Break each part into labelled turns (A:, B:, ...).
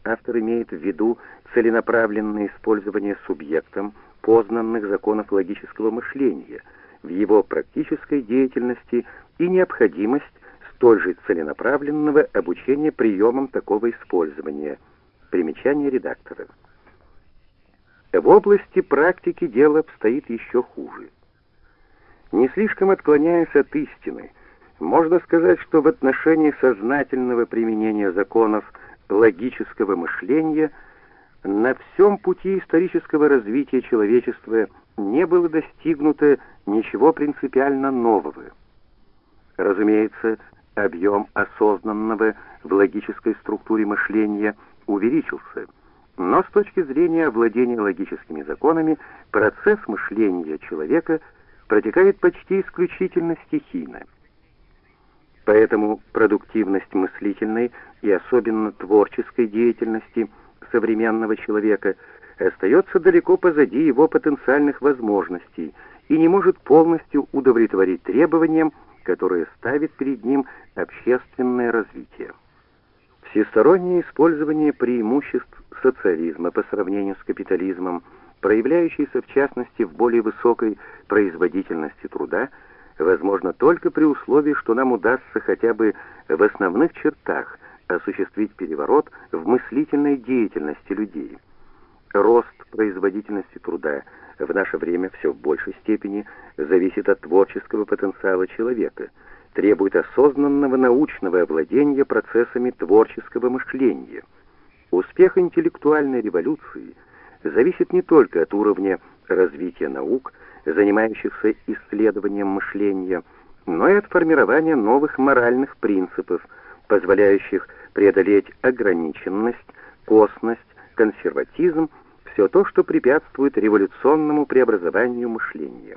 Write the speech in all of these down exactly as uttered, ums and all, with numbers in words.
A: автор имеет в виду целенаправленное использование субъектом познанных законов логического мышления в его практической деятельности и необходимость столь же целенаправленного обучения приемам такого использования. Примечание редактора. В области практики дело обстоит еще хуже. Не слишком отклоняясь от истины, можно сказать, что в отношении сознательного применения законов логического мышления на всем пути исторического развития человечества не было достигнуто ничего принципиально нового. Разумеется, объем осознанного в логической структуре мышления увеличился, но с точки зрения овладения логическими законами процесс мышления человека протекает почти исключительно стихийно. Поэтому продуктивность мыслительной и особенно творческой деятельности современного человека остается далеко позади его потенциальных возможностей и не может полностью удовлетворить требованиям, которые ставит перед ним общественное развитие. Всестороннее использование преимуществ социализма по сравнению с капитализмом, проявляющийся в частности в более высокой производительности труда, возможно только при условии, что нам удастся хотя бы в основных чертах осуществить переворот в мыслительной деятельности людей. Рост производительности труда в наше время все в большей степени зависит от творческого потенциала человека, требует осознанного научного овладения процессами творческого мышления. Успех интеллектуальной революции зависит не только от уровня развития наук, занимающихся исследованием мышления, но и от формирования новых моральных принципов, позволяющих преодолеть ограниченность, косность, консерватизм, все то, что препятствует революционному преобразованию мышления.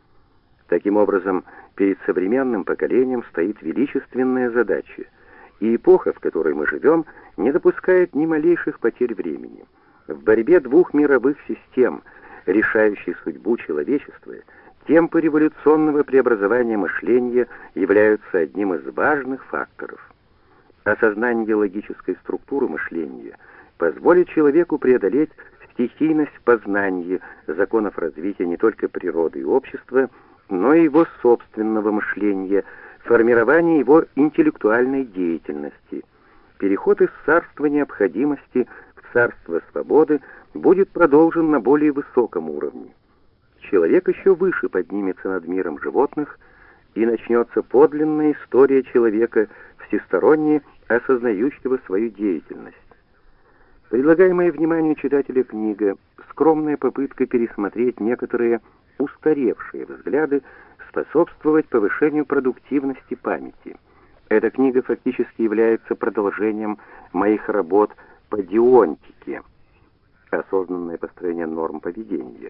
A: Таким образом, перед современным поколением стоит величественная задача, и эпоха, в которой мы живем, не допускает ни малейших потерь времени. В борьбе двух мировых систем, решающей судьбу человечества, темпы революционного преобразования мышления являются одним из важных факторов. Осознание логической структуры мышления позволит человеку преодолеть стихийность познания законов развития не только природы и общества, но и его собственного мышления, формирование его интеллектуальной деятельности. Переход из царства необходимости в царство свободы будет продолжен на более высоком уровне. Человек еще выше поднимется над миром животных, и начнется подлинная история человека, всесторонне осознающего свою деятельность. Предлагаемая вниманию читателя книга — скромная попытка пересмотреть некоторые устаревшие взгляды, способствовать повышению продуктивности памяти. Эта книга фактически является продолжением моих работ по дионтике, осознанное построение норм поведения,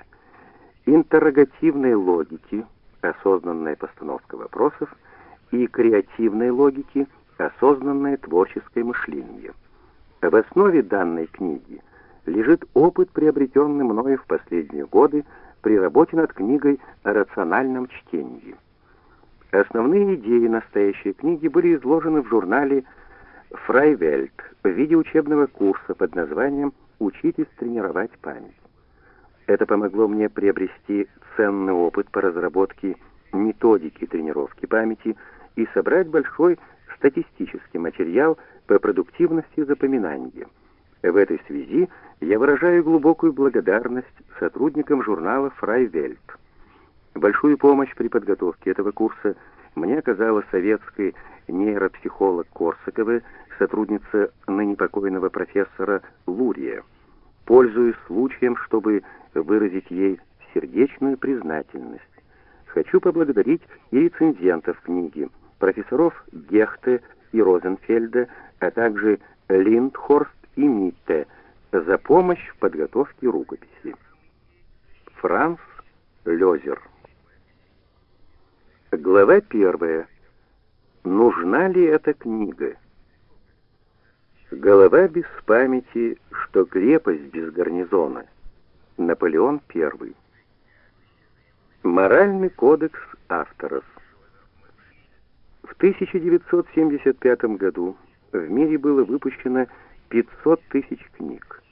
A: интеррогативной логики, осознанная постановка вопросов, и креативной логики, осознанное творческое мышление. В основе данной книги лежит опыт, приобретенный мною в последние годы при работе над книгой о рациональном чтении. Основные идеи настоящей книги были изложены в журнале «Фрайвельт» в виде учебного курса под названием «Учитесь тренировать память». Это помогло мне приобрести ценный опыт по разработке методики тренировки памяти и собрать большой статистический материал по продуктивности запоминания. В этой связи я выражаю глубокую благодарность сотрудникам журнала «Фрайвельт». Большую помощь при подготовке этого курса мне оказала советский нейропсихолог Корсакова, сотрудница ныне покойного профессора Лурия. Пользуюсь случаем, чтобы выразить ей сердечную признательность. Хочу поблагодарить и рецензентов книги, профессоров Гехте и Розенфельда, а также Линдхорст и Митте за помощь в подготовке рукописи. Франц Лёзер. Глава первая. Нужна ли эта книга? Голова без памяти, что крепость без гарнизона. Наполеон Первый. Моральный кодекс авторов. В тысяча девятьсот семьдесят пятом году в мире было выпущено пятьсот тысяч книг.